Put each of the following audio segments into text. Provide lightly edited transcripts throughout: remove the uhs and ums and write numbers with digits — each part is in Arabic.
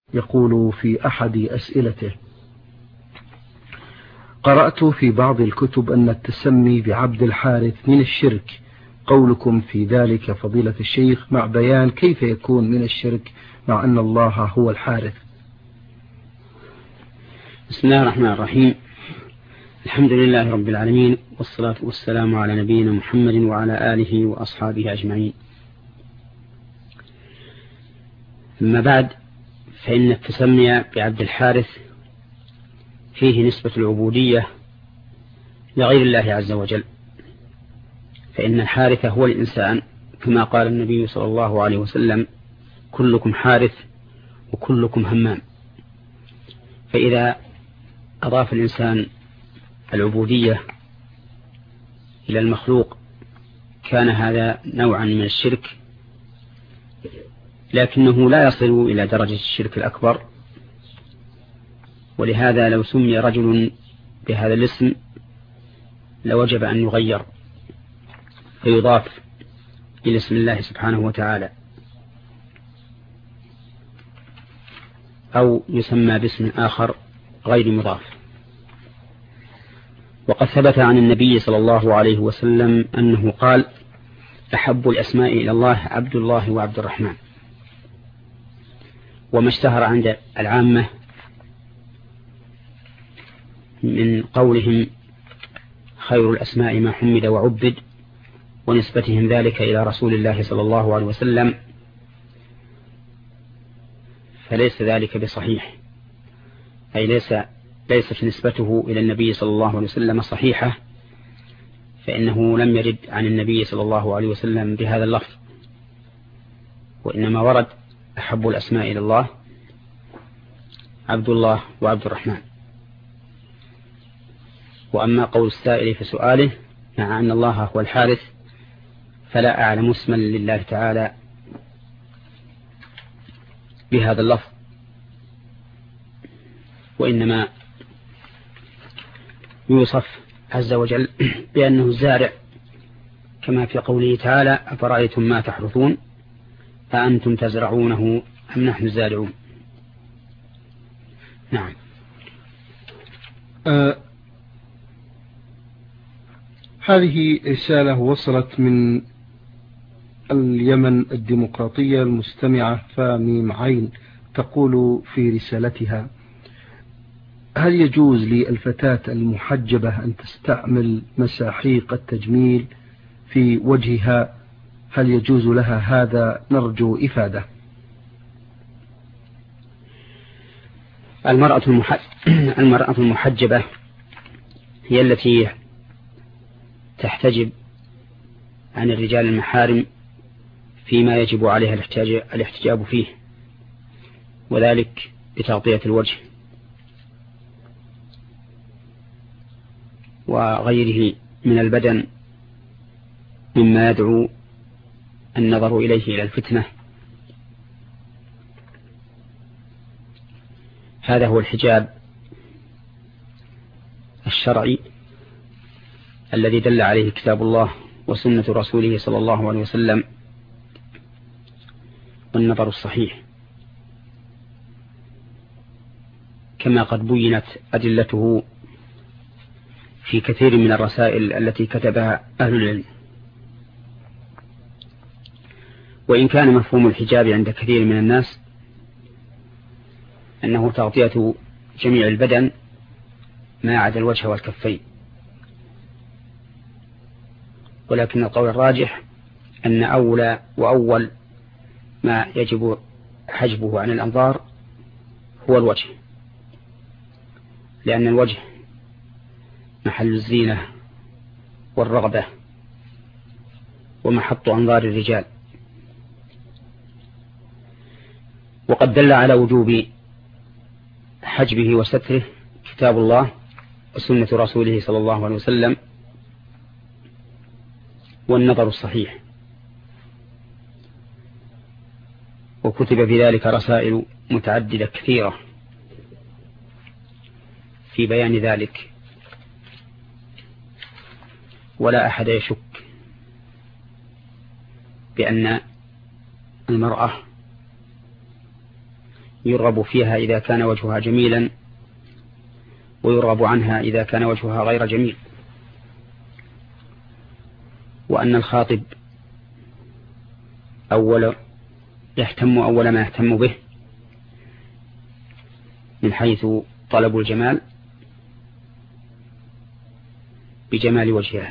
يقول في أحد أسئلته: قرأت في بعض الكتب أن التسمي بعبد الحارث من الشرك، قولكم في ذلك فضيلة الشيخ مع بيان كيف يكون من الشرك مع أن الله هو الحارث. بسم الله الرحمن الرحيم. الحمد لله رب العالمين، والصلاة والسلام على نبينا محمد وعلى آله وأصحابه أجمعين. أما بعد، فإن التسمي بعبد الحارث فيه نسبة العبودية لغير الله عز وجل، فإن الحارث هو الإنسان، كما قال النبي صلى الله عليه وسلم: كلكم حارث وكلكم همام. فإذا أضاف الإنسان العبودية إلى المخلوق كان هذا نوعا من الشرك، لكنه لا يصل إلى درجة الشرك الأكبر. ولهذا لو سمي رجل بهذا الاسم لوجب أن يغير فيضاف إلى اسم الله سبحانه وتعالى، أو يسمى باسم آخر غير مضاف. وقد ثبت عن النبي صلى الله عليه وسلم أنه قال: أحب الأسماء إلى الله عبد الله وعبد الرحمن. وما اشتهر عند العامة من قولهم خير الأسماء ما حمد وعبد، ونسبتهم ذلك إلى رسول الله صلى الله عليه وسلم، فليس ذلك بصحيح، أي ليست نسبته إلى النبي صلى الله عليه وسلم صحيحة، فإنه لم يرد عن النبي صلى الله عليه وسلم بهذا اللفظ، وإنما ورد أحب الأسماء إلى الله عبد الله وعبد الرحمن. وأما قول السائل في سؤاله مع أن الله هو الحارث، فلا أعلم اسما لله تعالى بهذا اللفظ، وإنما يوصف عز وجل بأنه الزارع، كما في قوله تعالى: أفرأيتم ما تحرثون أأنتم تزرعونه أم نحن الزارعون. نعم. هذه رسالة وصلت من اليمن الديمقراطية، المستمعة فميم عين، تقول في رسالتها: هل يجوز للفتاة المحجبة أن تستعمل مساحيق التجميل في وجهها؟ هل يجوز لها هذا؟ نرجو إفادة. المرأة المحجبة هي التي تحتجب عن الرجال المحارم فيما يجب عليها الاحتجاب فيه، وذلك بتغطية الوجه وغيره من البدن مما يدعو النظر إليه إلى الفتنة. هذا هو الحجاب الشرعي الذي دل عليه كتاب الله وسنة رسوله صلى الله عليه وسلم، والنظر الصحيح كما قد بينت أدلته في كثير من الرسائل التي كتبها أهل العلم. وإن كان مفهوم الحجاب عند كثير من الناس أنه تغطية جميع البدن ما عدا الوجه والكفين، ولكن القول الراجح أن أولى وأول ما يجب حجبه عن الأنظار هو الوجه، لأن الوجه محل الزينة والرغبة ومحط أنظار الرجال. وقد دل على وجوب حجبه وستره كتاب الله وسنة رسوله صلى الله عليه وسلم والنظر الصحيح، وكتب في ذلك رسائل متعددة كثيرة في بيان ذلك، ولا أحد يشك بأن المرأة يرغب فيها إذا كان وجهها جميلا ويرغب عنها إذا كان وجهها غير جميل، وأن الخاطب يهتم أول ما يهتم به من حيث طلب الجمال بجمال وجهها.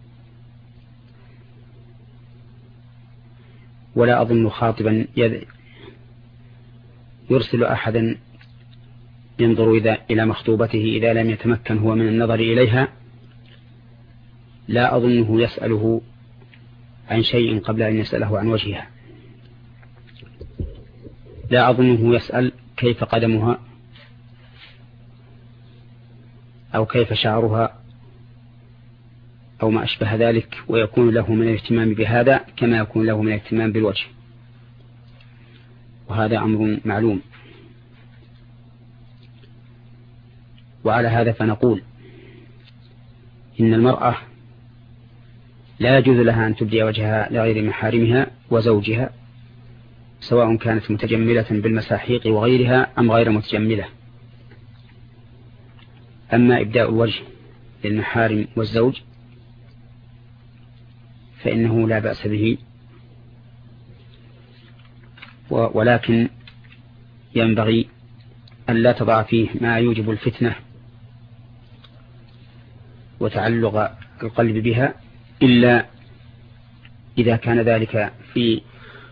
ولا أظن خاطبا يرسل أحدا ينظر إلى مخطوبته إذا لم يتمكن هو من النظر إليها، لا أظنه يسأله عن شيء قبل أن يسأله عن وجهها. لا أظنه يسأل كيف قدمها أو كيف شعرها أو ما أشبه ذلك، ويكون له من الاهتمام بهذا كما يكون له من الاهتمام بالوجه، وهذا أمر معلوم. وعلى هذا فنقول إن المرأة لا يجوز لها أن تبدي وجهها لغير محارمها وزوجها، سواء كانت متجملة بالمساحيق وغيرها أم غير متجملة. أما إبداء الوجه للمحارم والزوج فإنه لا بأس به، ولكن ينبغي أن لا تضع فيه ما يوجب الفتنة وتعلق القلب بها، إلا إذا كان ذلك في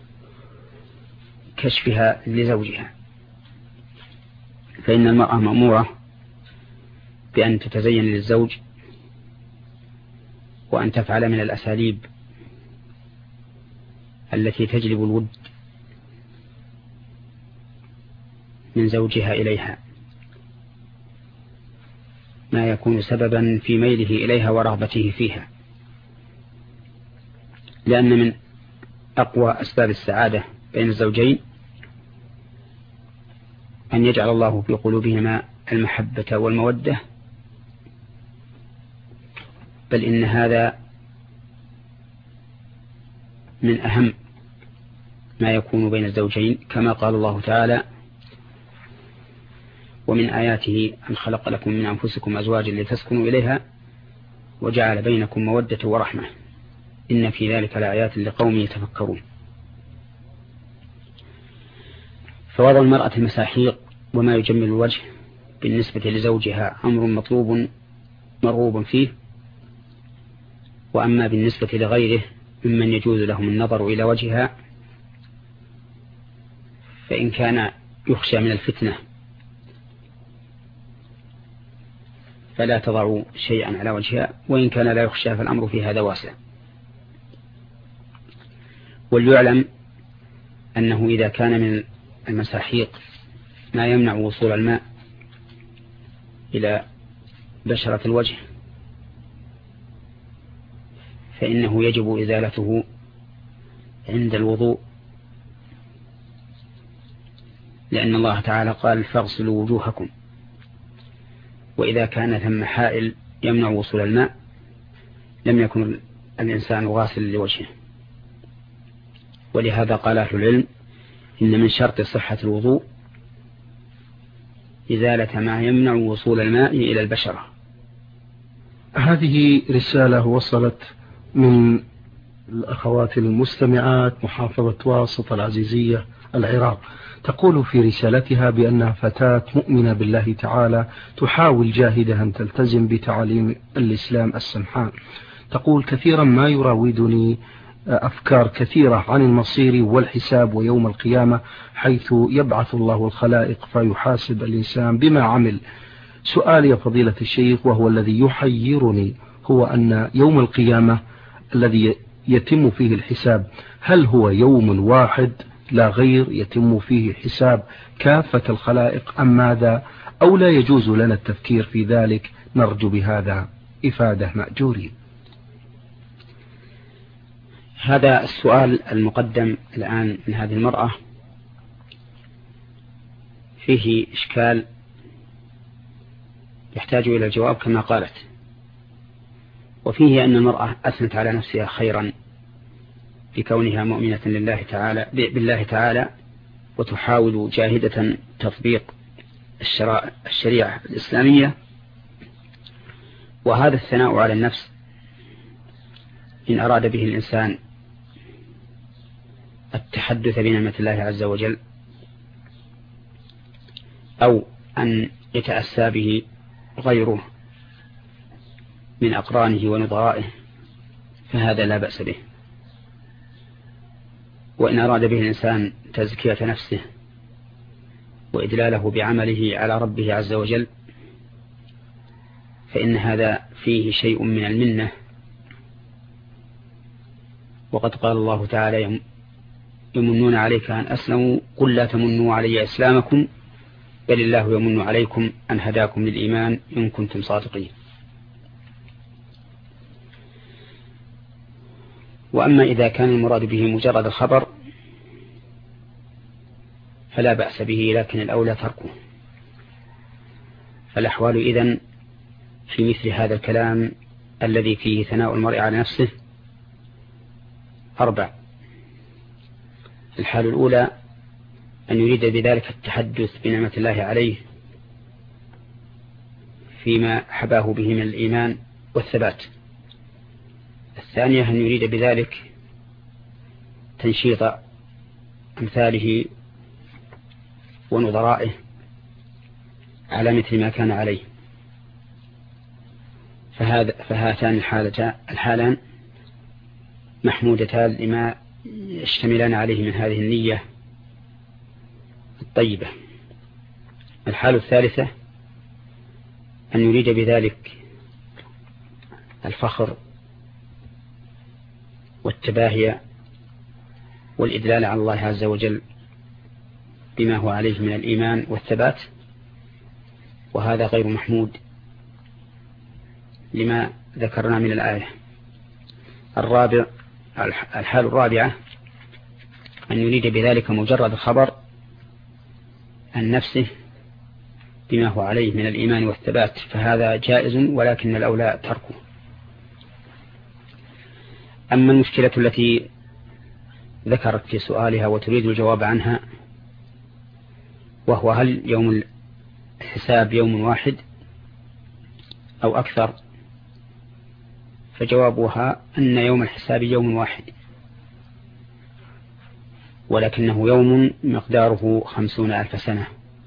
كشفها لزوجها، فإن المرأة مأمورة بأن تتزين للزوج وأن تفعل من الأساليب التي تجلب الود من زوجها إليها ما يكون سببا في ميله إليها ورغبته فيها، لأن من أقوى أسباب السعادة بين الزوجين أن يجعل الله في قلوبهما المحبة والمودة، بل إن هذا من أهم ما يكون بين الزوجين، كما قال الله تعالى: ومن آياته أن خلق لكم من أنفسكم أزواجا لتسكنوا إليها وجعل بينكم مودة ورحمة إن في ذلك لآيات لقوم يتفكرون. فوضع المرأة المساحيق وما يجمل الوجه بالنسبة لزوجها أمر مطلوب مرغوب فيه، وأما بالنسبة لغيره ممن يجوز لهم النظر إلى وجهها فإن كان يخشى من الفتنة فلا تضع شيئا على وجهها، وإن كان لا يخشى فالأمر في هذا واسع. وليعلم أنه إذا كان من المساحيق ما يمنع وصول الماء إلى بشرة الوجه فإنه يجب إزالته عند الوضوء، لأن الله تعالى قال: فاغسلوا وجوهكم. وإذا كان ثم حائل يمنع وصول الماء لم يكن الإنسان غاسل لوجهه. ولهذا قال أهل العلم: إن من شرط صحة الوضوء إزالة ما يمنع وصول الماء إلى البشرة. هذه رسالة وصلت من الأخوات المستمعات محافظة واسط العزيزية العراق، تقول في رسالتها بأنها فتاة مؤمنة بالله تعالى تحاول جاهدة أن تلتزم بتعاليم الإسلام السمحاء. تقول: كثيرا ما يراودني أفكار كثيرة عن المصير والحساب ويوم القيامة، حيث يبعث الله الخلائق فيحاسب الإنسان بما عمل. سؤالي يا فضيلة الشيخ وهو الذي يحيرني هو أن يوم القيامة الذي يتم فيه الحساب هل هو يوم واحد لا غير يتم فيه حساب كافة الخلائق أم ماذا، أو لا يجوز لنا التفكير في ذلك؟ نرجو بهذا إفادة مأجورين. هذا السؤال المقدم الآن من هذه المرأة فيه إشكال يحتاج إلى الجواب كما قالت، وفيه أن المرأة أثنت على نفسها خيرا بكونها مؤمنة بالله تعالى وتحاول جاهدة تطبيق الشريعة الإسلامية. وهذا الثناء على النفس إن أراد به الإنسان التحدث بنعمة الله عز وجل أو أن يتأسى به غيره من أقرانه ونظرائه فهذا لا بأس به. وإن أراد به الإنسان تزكية نفسه وإدلاله بعمله على ربه عز وجل فإن هذا فيه شيء من المنة. وقد قال الله تعالى يمنون عليك أن أسلموا قل لا تمنوا علي إسلامكم بل الله يمن عليكم أن هداكم للإيمان إن كنتم صادقين. وأما إذا كان المراد به مجرد الخبر فلا بأس به، لكن الأولى تركه. فالأحوال إذن في مثل هذا الكلام الذي فيه ثناء المرء على نفسه 4. الحال الأولى أن يريد بذلك التحدث بنعمة الله عليه فيما حباه به من الإيمان والثبات. الثانية أن يريد بذلك تنشيط أمثاله ونظرائه على مثل ما كان عليه. فهاتان الحالان محمودتان لما يشتملان عليه من هذه النية الطيبة. الحالة الثالثة أن يريد بذلك الفخر والتباهي والإدلال على الله عز وجل بما هو عليه من الإيمان والثبات، وهذا غير محمود لما ذكرنا من الآية. الحال الرابعة أن يريد بذلك مجرد الخبر عن نفسه بما هو عليه من الإيمان والثبات، فهذا جائز ولكن الأولى تركه. أما المشكلة التي ذكرت في سؤالها وتريد الجواب عنها، وهو هل يوم الحساب يوم واحد أو أكثر، فجوابها أن يوم الحساب يوم واحد، ولكنه يوم مقداره 50,000 سنة،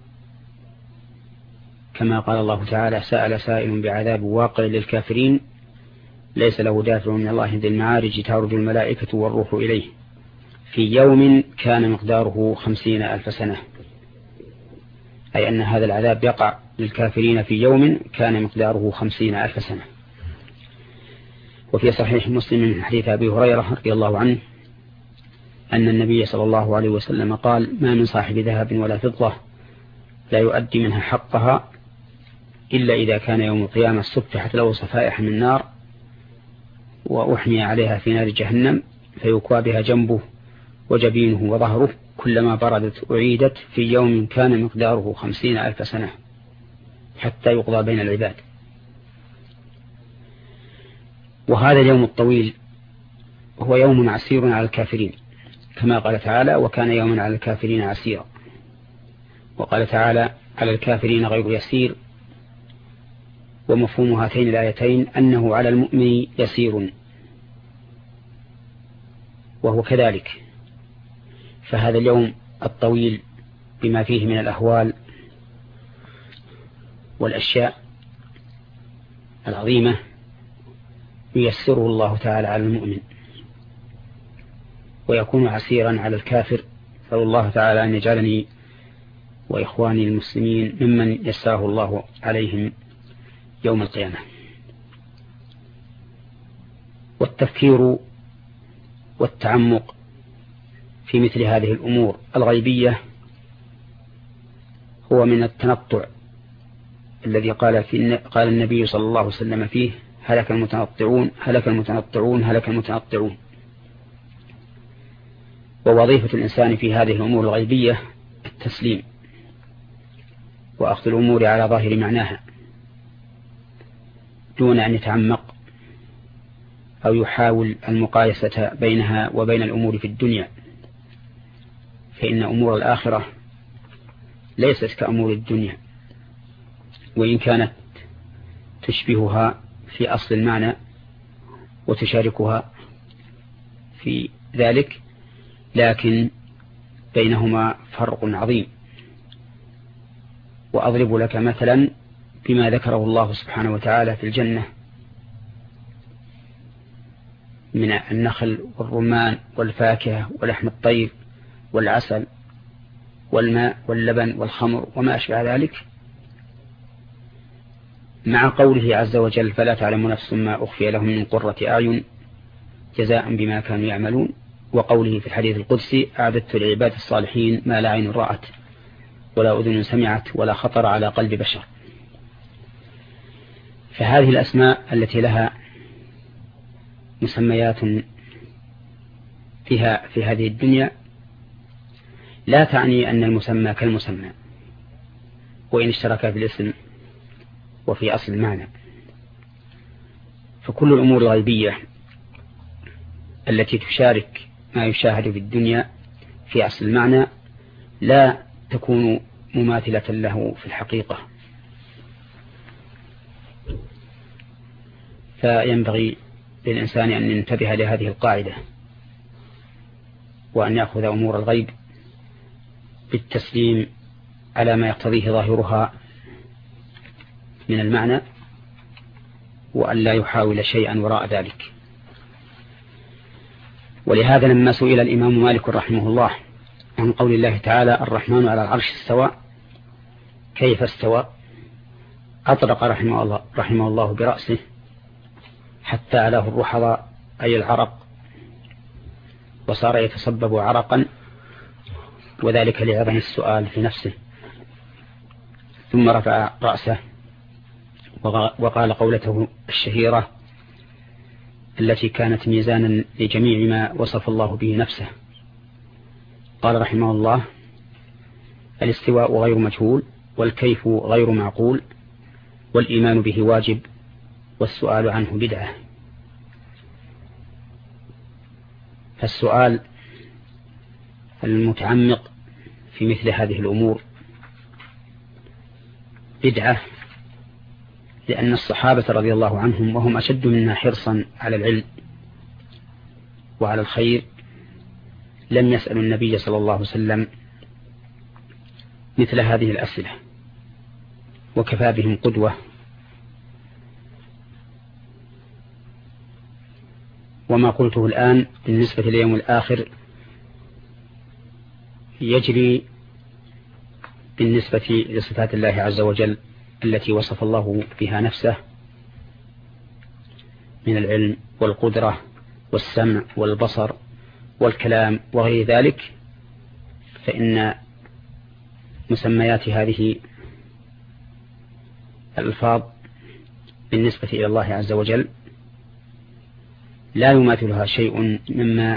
كما قال الله تعالى سأل سائل بعذاب واقع للكافرين ليس له دافع من الله ذي المعارج تعرج الملائكة والروح إليه في يوم كان مقداره 50,000 سنة، أي أن هذا العذاب يقع للكافرين في يوم كان مقداره 50,000 سنة. وفي صحيح مسلم من حديث أبي هريرة رضي الله عنه أن النبي صلى الله عليه وسلم قال ما من صاحب ذهب ولا فضة لا يؤدي منها حقها إلا إذا كان يوم القيامة سفحت له صفائح من نار وأحمي عليها في نار جهنم فيكوى بها جنبه وجبينه وظهره كلما بردت أعيدت في يوم كان مقداره 50,000 سنة حتى يقضى بين العباد. وهذا اليوم الطويل هو يوم عسير على الكافرين، كما قال تعالى وكان يوما على الكافرين عسيرا، وقال تعالى على الكافرين غير يسير. ومفهوم هاتين الآيتين أنه على المؤمن يسير، وهو كذلك. فهذا اليوم الطويل بما فيه من الأهوال والأشياء العظيمة ييسره الله تعالى على المؤمن، ويكون عسيرا على الكافر. فالله الله تعالى أن يجعلني وإخواني المسلمين ممن يسره الله عليهم يوم القيامة. والتفكير والتعمق في مثل هذه الأمور الغيبية هو من التنطع الذي قال النبي صلى الله عليه وسلم فيه هلك المتنطعون هلك المتنطعون هلك المتنطعون. ووظيفة الإنسان في هذه الأمور الغيبية التسليم وأخذ الأمور على ظاهر معناها دون أن يتعمق أو يحاول المقايسة بينها وبين الأمور في الدنيا، فإن أمور الآخرة ليست كأمور الدنيا، وإن كانت تشبهها في أصل المعنى وتشاركها في ذلك، لكن بينهما فرق عظيم. وأضرب لك مثلا بما ذكره الله سبحانه وتعالى في الجنة من النخل والرمان والفاكهة ولحم الطير والعسل والماء واللبن والخمر وما أشبه ذلك، مع قوله عز وجل فلا تعلم نفس ما أخفي لهم من قرة أعين جزاء بما كانوا يعملون، وقوله في الحديث القدسي أعددت لعباد الصالحين ما لا عين رأت ولا أذن سمعت ولا خطر على قلب بشر. فهذه الأسماء التي لها مسميات فيها في هذه الدنيا لا تعني أن المسمى كالمسمى، وإن اشترك في الاسم وفي أصل المعنى. فكل الأمور الغيبية التي تشارك ما يشاهد في الدنيا في أصل المعنى لا تكون مماثلة له في الحقيقة. فينبغي للإنسان أن ينتبه لهذه القاعدة، وأن يأخذ أمور الغيب بالتسليم على ما يقتضيه ظاهرها من المعنى، وأن لا يحاول شيئا وراء ذلك. ولهذا لما سئل الإمام مالك رحمه الله عن قول الله تعالى الرحمن على العرش استوى كيف استوى، أطرق رحمه الله برأسه حتى علاه الرحض أي العرق، وصار يتصبب عرقا، وذلك لعظم السؤال في نفسه. ثم رفع رأسه وقال قولته الشهيرة التي كانت ميزانا لجميع ما وصف الله به نفسه. قال رحمه الله الاستواء غير مجهول، والكيف غير معقول، والإيمان به واجب، والسؤال عنه بدعة. فالسؤال المتعمق في مثل هذه الأمور بدعة، لأن الصحابة رضي الله عنهم وهم أشد منا حرصا على العلم وعلى الخير لم يسألوا النبي صلى الله عليه وسلم مثل هذه الأسئلة، وكفى بهم قدوة. وما قلته الآن بالنسبة ليوم الآخر يجري بالنسبة لصفات الله عز وجل التي وصف الله بها نفسه من العلم والقدرة والسمع والبصر والكلام وغير ذلك، فإن مسميات هذه الألفاظ بالنسبة إلى الله عز وجل لا يماثلها شيء مما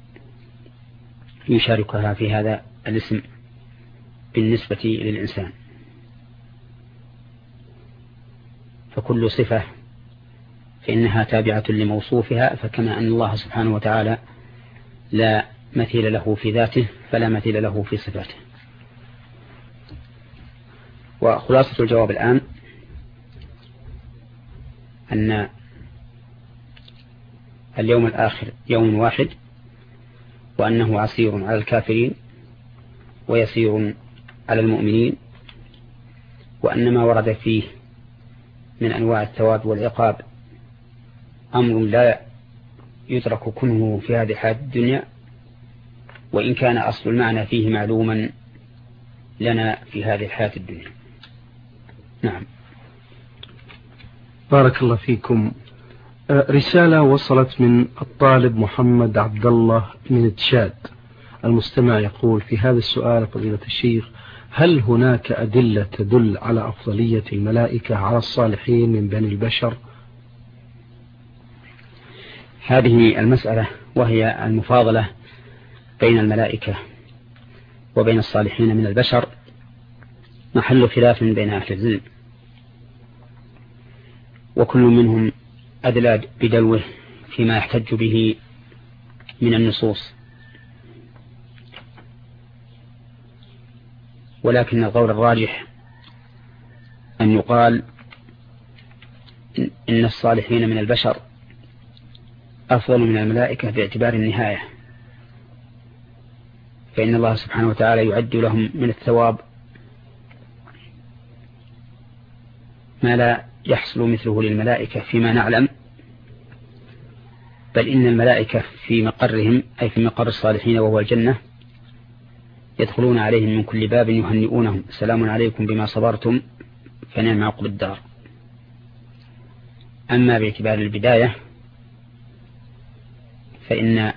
يشاركها في هذا الاسم بالنسبة للإنسان. فكل صفة فإنها تابعة لموصوفها، فكما أن الله سبحانه وتعالى لا مثيل له في ذاته فلا مثيل له في صفاته. وخلاصة الجواب الآن أن اليوم الآخر يوم واحد، وأنه عسير على الكافرين ويسير على المؤمنين، وأن ما ورد فيه من أنواع الثواب والعقاب أمر لا يدرك كنه في هذه الحياة الدنيا، وإن كان أصل المعنى فيه معلوما لنا في هذه الحياة الدنيا. نعم. بارك الله فيكم. رسالة وصلت من الطالب محمد عبد الله من تشاد. المستمع يقول في هذا السؤال فضيلة الشيخ: هل هناك أدلة تدل على أفضلية الملائكة على الصالحين من بني البشر؟ هذه المسألة وهي المفاضلة بين الملائكة وبين الصالحين من البشر محل خلاف بين أهل العلم، وكل منهم أدلى بدلوه فيما يحتج به من النصوص. ولكن القول الراجح أن يقال إن الصالحين من البشر أفضل من الملائكة باعتبار النهاية، فإن الله سبحانه وتعالى يعد لهم من الثواب ما لا يحصل مثله للملائكة فيما نعلم، بل إن الملائكة في مقرهم أي في مقر الصالحين وهو الجنة يدخلون عليهم من كل باب يهنئونهم سلام عليكم بما صبرتم فنعم عقب الدار. أما باعتبار البداية فإن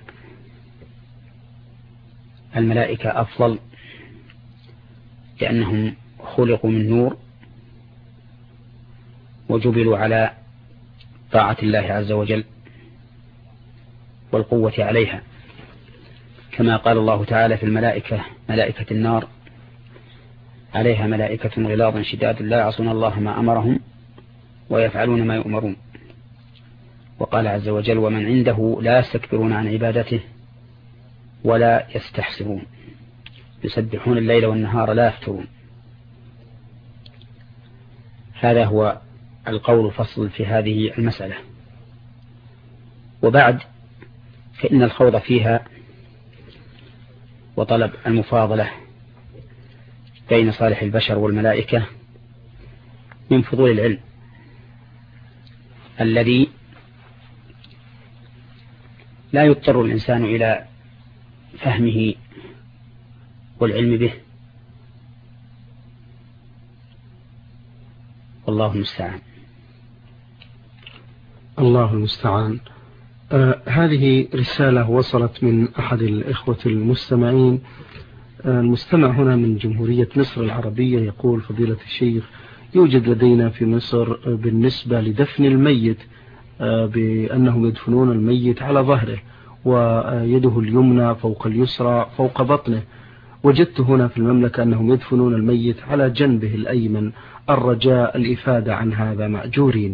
الملائكة أفضل لأنهم خلقوا من نور وجبلوا على طاعة الله عز وجل والقوة عليها، كما قال الله تعالى في الملائكة ملائكة النار عليها ملائكة غلاظ شداد لا يعصون الله ما أمرهم ويفعلون ما يؤمرون. وقال عز وجل ومن عنده لا يستكبرون عن عبادته ولا يستحسرون يسبحون الليل والنهار لا يفترون. هذا هو القول فصل في هذه المسألة. وبعد فإن الخوض فيها وطلب المفاضلة بين صالح البشر والملائكة من فضول العلم الذي لا يضطر الإنسان إلى فهمه والعلم به، والله المستعان. الله المستعان. هذه رسالة وصلت من أحد الإخوة المستمعين. المستمع هنا من جمهورية مصر العربية يقول فضيلة الشيخ يوجد لدينا في مصر بالنسبة لدفن الميت بأنهم يدفنون الميت على ظهره ويده اليمنى فوق اليسرى فوق بطنه. وجدت هنا في المملكة أنهم يدفنون الميت على جنبه الأيمن. الرجاء الإفادة عن هذا مأجورين.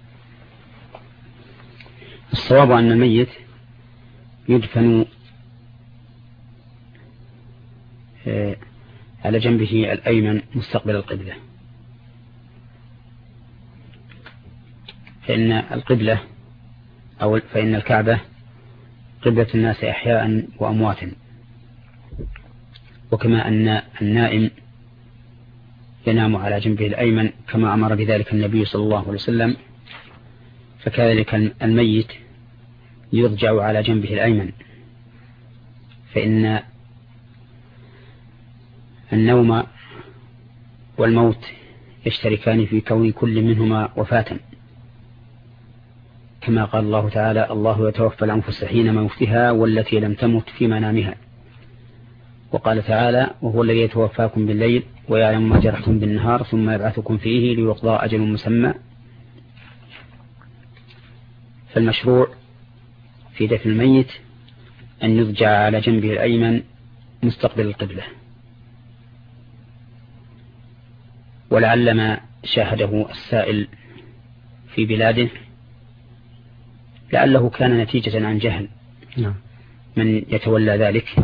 الصواب أن الميت يدفن على جنبه الأيمن مستقبل القبلة، فإن القبلة أو فإن الكعبة قبلة الناس أحياء وأمواتا، وكما أن النائم ينام على جنبه الأيمن كما أمر بذلك النبي صلى الله عليه وسلم، فكذلك الميت يضجع على جنبه الأيمن، فإن النوم والموت يشتركان في كون كل منهما وفاة، كما قال الله تعالى الله يتوفى الأنفس حين موتها والتي لم تمت في منامها. وقال تعالى وهو الذي يتوفاكم بالليل ويعلم ما جرحتم بالنهار ثم يبعثكم فيه ليقضى أجل مسمى. فالمشروع في دفن الميت أن يضجع على جنبه الأيمن مستقبل القبلة، ولعل ما شاهده السائل في بلاده لعله كان نتيجة عن جهل من يتولى ذلك،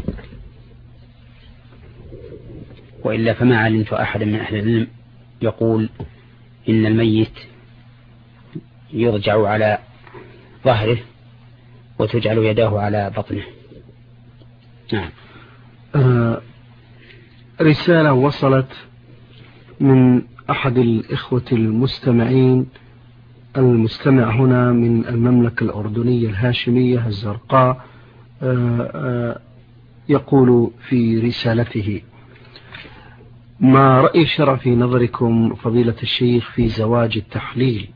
وإلا فما علمت أحد من أهل العلم يقول إن الميت يرجع على ظهره وتجعل يداه على بطنه. نعم. رسالة وصلت من أحد الإخوة المستمعين. المستمع هنا من المملكة الأردنية الهاشمية الزرقاء يقول في رسالته ما رأي الشرع في نظركم فضيلة الشيخ في زواج التحليل؟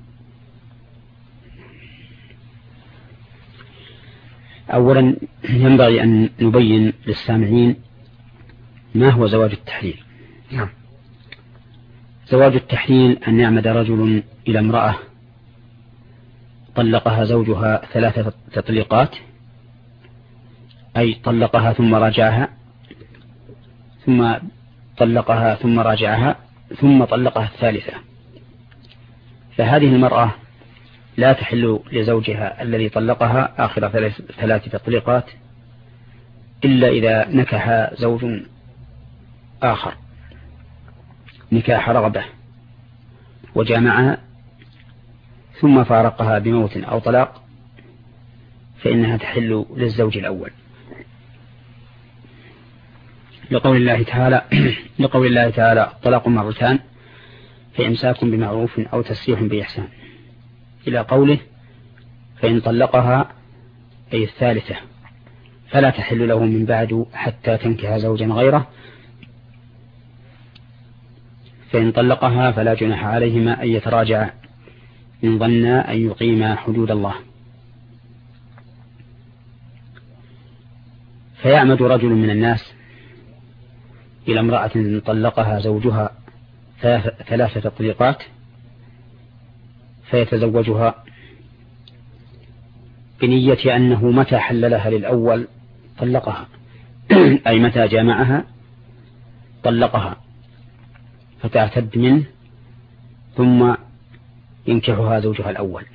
أولا ينبغي أن نبين للسامعين ما هو زواج التحليل. نعم. زواج التحليل أن يعمد رجل إلى امرأة طلقها زوجها 3 تطليقات، أي طلقها ثم راجعها ثم طلقها ثم راجعها ثم طلقها الثالثة، فهذه المرأة لا تحل لزوجها الذي طلقها آخر 3 تطليقات إلا إذا نكح زوج آخر، نكاح رغبة وجامعها ثم فارقها بموت أو طلاق فإنها تحل للزوج الأول، لقول الله تعالى الطلاق مرتان فإمساك بمعروف أو تسريح بإحسان، إلى قوله فإن طلقها أي الثالثة فلا تحل له من بعد حتى تنكح زوجا غيره، فإن طلقها فلا جناح عليهما أن يتراجعا إن ظنا أن يقيما حدود الله. فيعمد رجل من الناس إلى امرأة طلقها زوجها 3 تطليقات فيتزوجها بنية أنه متى حل لها للأول طلقها أي متى جامعها طلقها فتعتد منه ثم ينكحها زوجها الأول.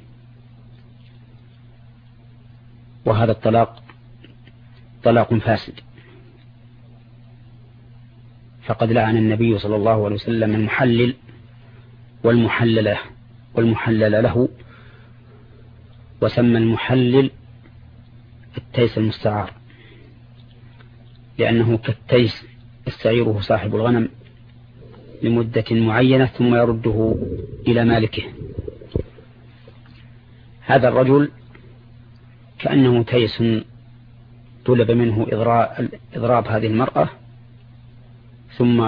وهذا الطلاق طلاق فاسد، فقد لعن النبي صلى الله عليه وسلم المحلل والمحلل له، وسمى المحلل التيس المستعار لأنه كالتيس يستعيره صاحب الغنم لمدة معينة ثم يرده إلى مالكه. هذا الرجل كأنه تيس طلب منه إضراب هذه المرأة ثم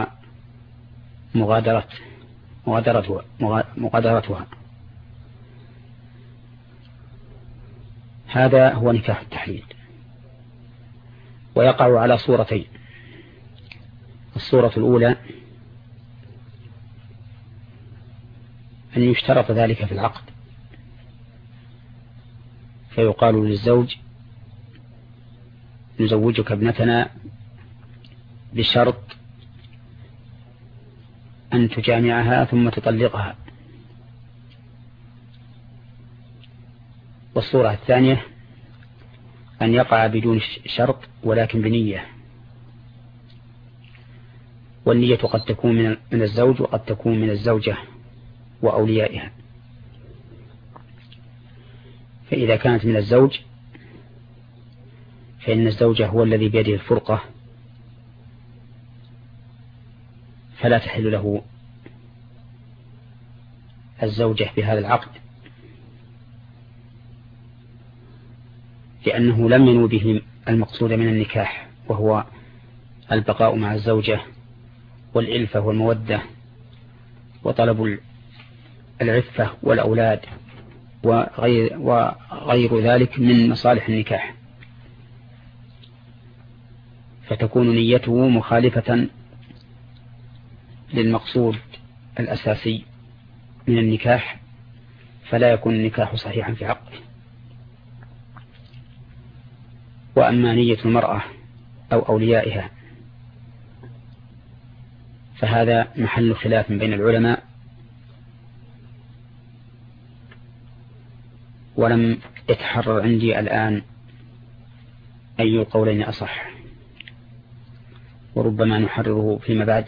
مغادرتها. هذا هو نكاح التحليل، ويقع على صورتين. الصورة الأولى أن يشترط ذلك في العقد، فيقال للزوج نزوجك ابنتنا بشرط أن تجامعها ثم تطلقها. والصورة الثانية أن يقع بدون شرط ولكن بنية، والنية قد تكون من الزوج وقد تكون من الزوجة وأوليائها. فإذا كانت من الزوج فإن الزوج هو الذي بيده الفرقة، فلا تحل له الزوجة بهذا العقد، لأنه لم ينو به المقصود من النكاح، وهو البقاء مع الزوجة والإلفة والمودة وطلب العفة والأولاد وغير ذلك من مصالح النكاح، فتكون نيته مخالفة للمقصود الأساسي من النكاح، فلا يكون النكاح صحيحا في حقه. وأما نية المرأة أو أوليائها فهذا محل خلاف بين العلماء، ولم يتحرر عندي الآن أي القولين أصح، وربما نحرره فيما بعد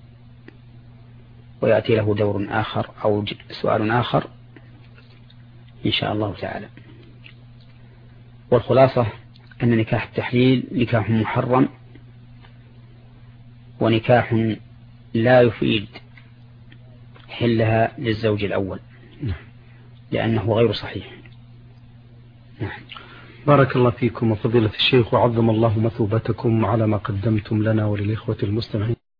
ويأتي له دور آخر أو سؤال آخر إن شاء الله تعالى. والخلاصة أن نكاح التحليل نكاح محرم، ونكاح لا يفيد حلها للزوج الأول لأنه غير صحيح. بارك الله فيكم وفضيلة الشيخ، وعظم الله مثوبتكم على ما قدمتم لنا وللإخوة المستمعين.